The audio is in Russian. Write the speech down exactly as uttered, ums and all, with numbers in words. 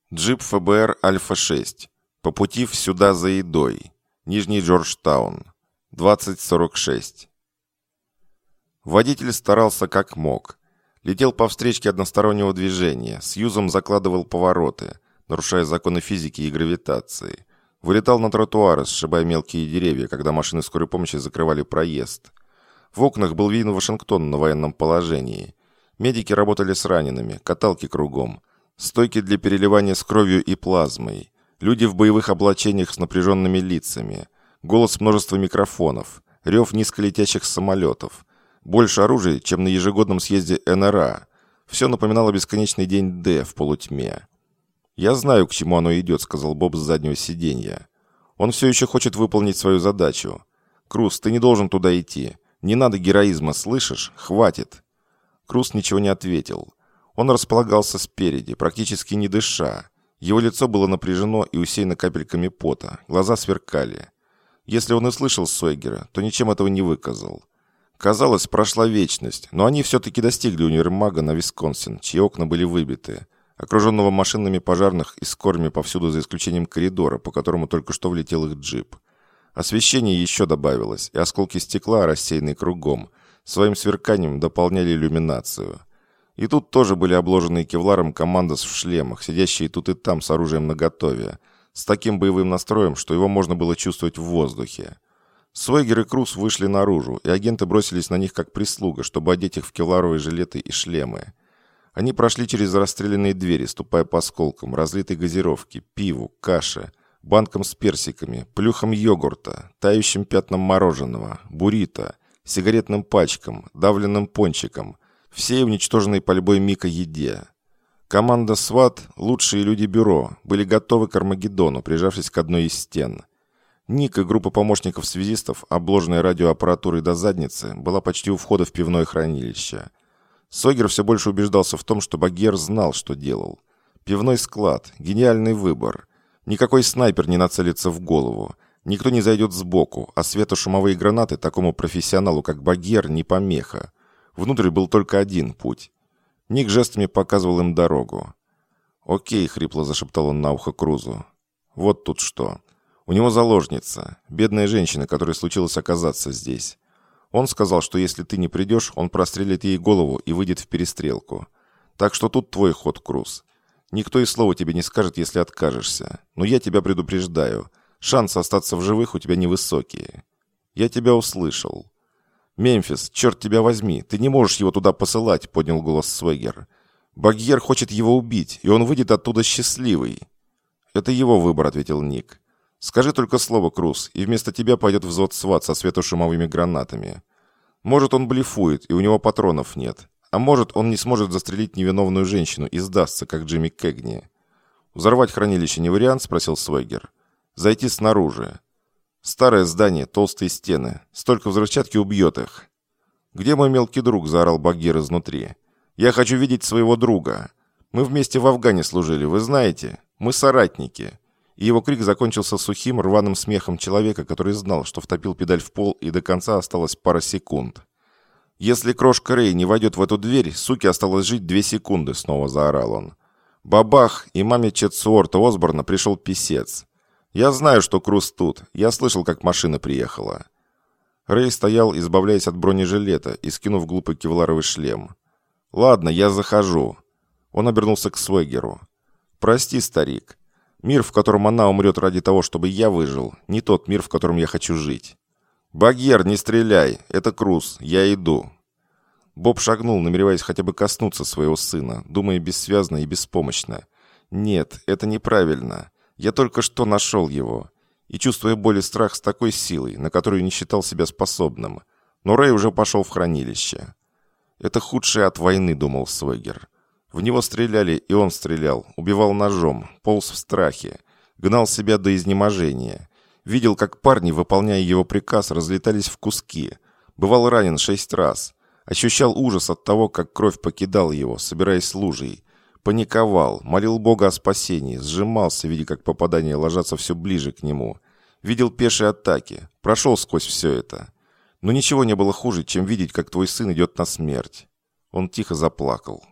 Джип эф бэ эр Альфа-шесть. По пути сюда за едой. Нижний Джорджтаун. двадцать сорок шесть. Водитель старался как мог. Летел по встречке одностороннего движения, с юзом закладывал повороты, нарушая законы физики и гравитации. Вылетал на тротуары, сшибая мелкие деревья, когда машины скорой помощи закрывали проезд. В окнах был виден Вашингтон на военном положении. Медики работали с ранеными, каталки кругом. Стойки для переливания с кровью и плазмой. Люди в боевых облачениях с напряженными лицами. Голос множества микрофонов. Рев низколетящих самолетов. Больше оружия, чем на ежегодном съезде эн эр а. Все напоминало бесконечный день Д в полутьме. «Я знаю, к чему оно идет», — сказал Боб с заднего сиденья. «Он все еще хочет выполнить свою задачу. Круз, ты не должен туда идти. Не надо героизма, слышишь? Хватит». Круз ничего не ответил. Он располагался спереди, практически не дыша. Его лицо было напряжено и усеяно капельками пота. Глаза сверкали. Если он и слышал Сойгера, то ничем этого не выказал. Казалось, прошла вечность, но они все-таки достигли универмага на Висконсин, чьи окна были выбиты, окруженного машинами пожарных и скорыми повсюду за исключением коридора, по которому только что влетел их джип. Освещение еще добавилось, и осколки стекла, рассеянные кругом, своим сверканием дополняли иллюминацию. И тут тоже были обложенные кевларом командос в шлемах, сидящие тут и там с оружием наготове, с таким боевым настроем, что его можно было чувствовать в воздухе. Сойгер и Круз вышли наружу, и агенты бросились на них как прислуга, чтобы одеть их в кевларовые жилеты и шлемы. Они прошли через расстрелянные двери, ступая по осколкам, разлитой газировки, пиву, каше, банкам с персиками, плюхам йогурта, тающим пятнам мороженого, буррито, сигаретным пачкам, давленным пончикам, всей уничтоженной пальбой Мика еде. Команда СВАТ, лучшие люди бюро, были готовы к Армагеддону, прижавшись к одной из стен. Ник и группа помощников-связистов, обложенная радиоаппаратурой до задницы, была почти у входа в пивное хранилище. Сойгер все больше убеждался в том, что Багьер знал, что делал. Пивной склад, гениальный выбор. Никакой снайпер не нацелится в голову. Никто не зайдет сбоку, а светошумовые гранаты такому профессионалу, как Багьер, не помеха. Внутрь был только один путь. Ник жестами показывал им дорогу. «Окей», — хрипло зашептал он на ухо Крузу. «Вот тут что. У него заложница, бедная женщина, которой случилось оказаться здесь. Он сказал, что если ты не придешь, он прострелит ей голову и выйдет в перестрелку. Так что тут твой ход, Круз. Никто и слова тебе не скажет, если откажешься. Но я тебя предупреждаю. Шансы остаться в живых у тебя невысокие. Я тебя услышал». «Мемфис, черт тебя возьми, ты не можешь его туда посылать», — поднял голос Свегер. «Багьер хочет его убить, и он выйдет оттуда счастливый». «Это его выбор», — ответил Ник. «Скажи только слово, Круз, и вместо тебя пойдет взвод СВАТ со светошумовыми гранатами. Может, он блефует, и у него патронов нет. А может, он не сможет застрелить невиновную женщину и сдастся, как Джимми Кэгни». «Взорвать хранилище не вариант?» — спросил Свегер. «Зайти снаружи. Старое здание, толстые стены. Столько взрывчатки убьет их». «Где мой мелкий друг?» — заорал Багир изнутри. «Я хочу видеть своего друга. Мы вместе в Афгане служили, вы знаете? Мы соратники». И его крик закончился сухим, рваным смехом человека, который знал, что втопил педаль в пол, и до конца осталось пара секунд. «Если крошка Рэй не войдет в эту дверь, суке осталось жить две секунды», — снова заорал он. Бабах, и маме Четсуорта Осборна пришел писец. «Я знаю, что Круз тут. Я слышал, как машина приехала». Рэй стоял, избавляясь от бронежилета и скинув глупый кевларовый шлем. «Ладно, я захожу». Он обернулся к Свегеру. «Прости, старик. Мир, в котором она умрет ради того, чтобы я выжил, не тот мир, в котором я хочу жить». «Багьер, не стреляй. Это Круз. Я иду». Боб шагнул, намереваясь хотя бы коснуться своего сына, думая бессвязно и беспомощно. «Нет, это неправильно. Я только что нашел его». И чувствуя боль и страх с такой силой, на которую не считал себя способным. Но Рэй уже пошел в хранилище. «Это худшее от войны», — думал Свегер. В него стреляли, и он стрелял, убивал ножом, полз в страхе, гнал себя до изнеможения. Видел, как парни, выполняя его приказ, разлетались в куски. Бывал ранен шесть раз. Ощущал ужас от того, как кровь покидала его, собираясь лужей. Паниковал, молил Бога о спасении, сжимался, видя, как попадания ложатся все ближе к нему. Видел пешие атаки, прошел сквозь все это. Но ничего не было хуже, чем видеть, как твой сын идет на смерть. Он тихо заплакал.